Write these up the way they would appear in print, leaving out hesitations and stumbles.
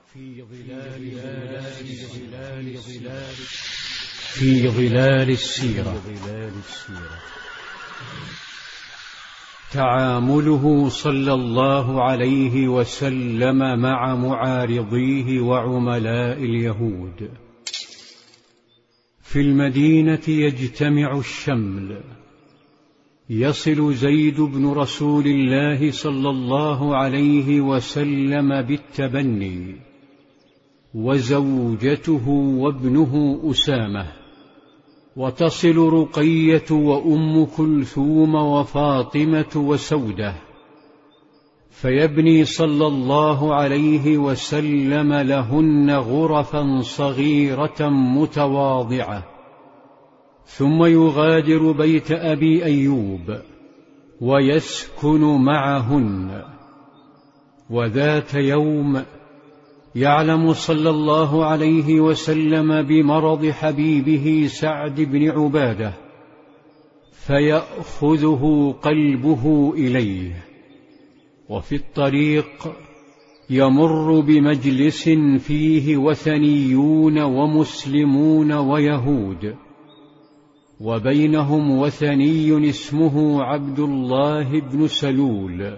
في ظلال السيرة. تعامله صلى الله عليه وسلم مع معارضيه وعملاء اليهود. في المدينة يجتمع الشمل، يصل زيد بن رسول الله صلى الله عليه وسلم بالتبني، وزوجته وابنه أسامة، وتصل رقية وأم كلثوم وفاطمة وسودة، فيبني صلى الله عليه وسلم لهن غرفا صغيرة متواضعة، ثم يغادر بيت أبي أيوب ويسكن معهن. وذات يوم يعلم صلى الله عليه وسلم بمرض حبيبه سعد بن عبادة، فيأخذه قلبه إليه، وفي الطريق يمر بمجلس فيه وثنيون ومسلمون ويهود، وبينهم وثني اسمه عبد الله بن سلول،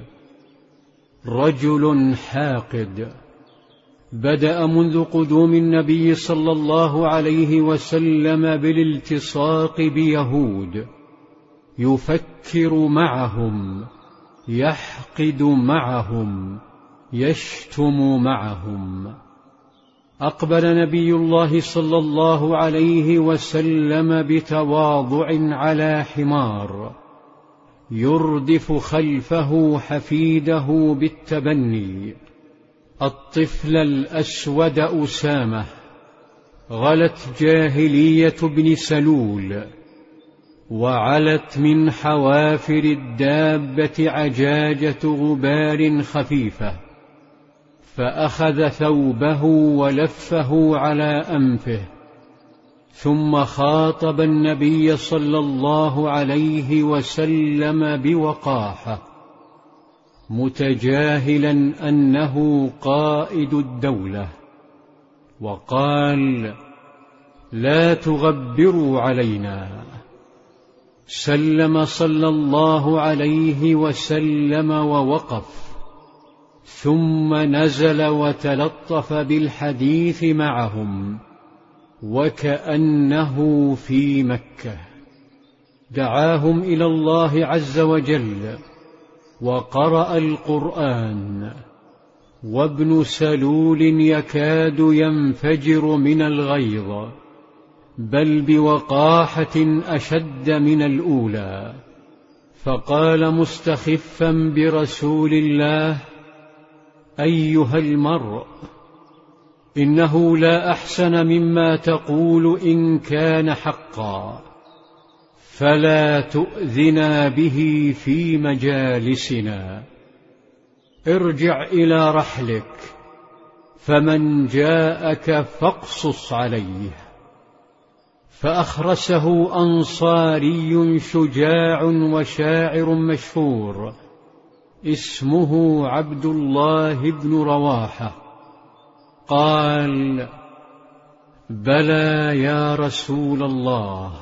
رجل حاقد، بدأ منذ قدوم النبي صلى الله عليه وسلم بالالتصاق بيهود، يفكر معهم، يحقد معهم، يشتم معهم. أقبل نبي الله صلى الله عليه وسلم بتواضع على حمار، يردف خلفه حفيده بالتبني، الطفل الأسود أسامة، غلت جاهلية بن سلول، وعلت من حوافر الدابة عجاجة غبار خفيفة، فأخذ ثوبه ولفه على أنفه، ثم خاطب النبي صلى الله عليه وسلم بوقاحة، متجاهلا أنه قائد الدولة، وقال: لا تغبروا علينا. سلم صلى الله عليه وسلم ووقف، ثم نزل وتلطف بالحديث معهم وكأنه في مكة. دعاهم إلى الله عز وجل وقرأ القرآن، وابن سلول يكاد ينفجر من الغيظ، بل بوقاحة أشد من الأولى، فقال مستخفا برسول الله: أيها المرء، إنه لا أحسن مما تقول إن كان حقا، فلا تؤذنا به في مجالسنا. ارجع إلى رحلك، فمن جاءك فاقصص عليه. فأخرسه أنصاري شجاع وشاعر مشهور اسمه عبد الله بن رواحة، قال: بلى يا رسول الله،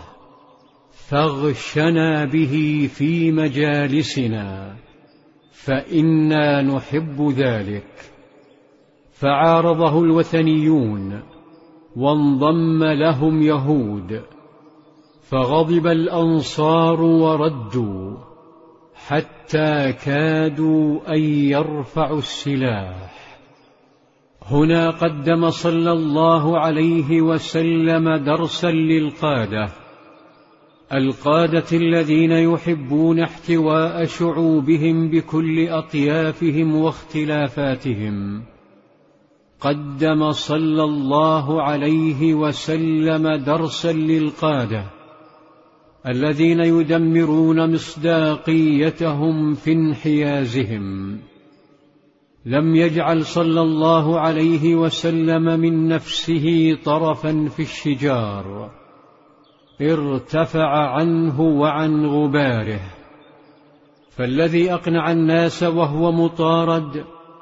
فاغشنا به في مجالسنا، فإنا نحب ذلك. فعارضه الوثنيون، وانضم لهم يهود، فغضب الأنصار وردوا، حتى كادوا أن يرفعوا السلاح. هنا قدم صلى الله عليه وسلم درسا للقادة، القادة الذين يحبون احتواء شعوبهم بكل أطيافهم واختلافاتهم. قدم صلى الله عليه وسلم درسا للقادة الذين يدمرون مصداقيتهم في انحيازهم. لم يجعل صلى الله عليه وسلم من نفسه طرفا في الشجار، ارتفع عنه وعن غباره. فالذي أقنع الناس وهو مطارد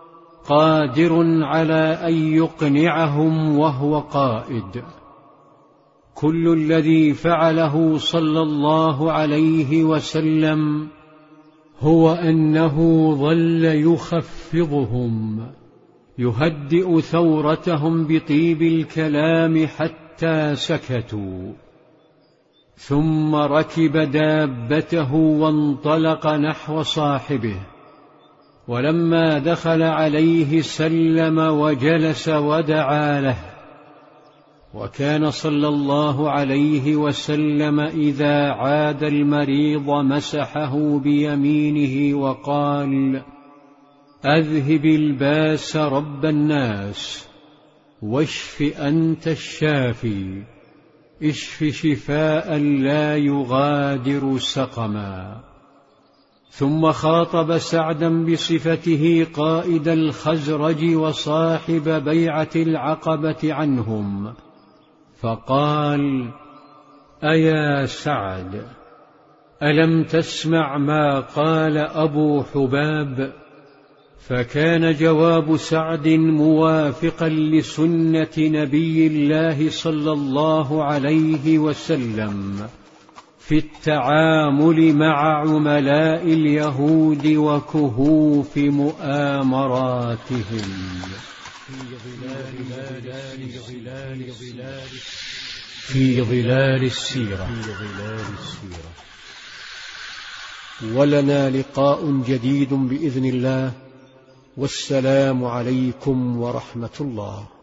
قادر على أن يقنعهم وهو قائد. كل الذي فعله صلى الله عليه وسلم هو أنه ظل يخفضهم، يهدئ ثورتهم بطيب الكلام حتى سكتوا، ثم ركب دابته وانطلق نحو صاحبه، ولما دخل عليه سلم وجلس ودعا له. وكان صلى الله عليه وسلم إذا عاد المريض مسحه بيمينه وقال: أذهب الباس رب الناس، واشف أنت الشافي، اشف شفاء لا يغادر سقما. ثم خاطب سعدا بصفته قائد الخزرج وصاحب بيعة العقبة عنهم، فقال: أيا سعد، ألم تسمع ما قال أبو حباب؟ فكان جواب سعد موافقا لسنة نبي الله صلى الله عليه وسلم في التعامل مع عملاء اليهود وكهوف مؤامراتهم. في ظلال السيرة. ولنا لقاء جديد بإذن الله، والسلام عليكم ورحمة الله.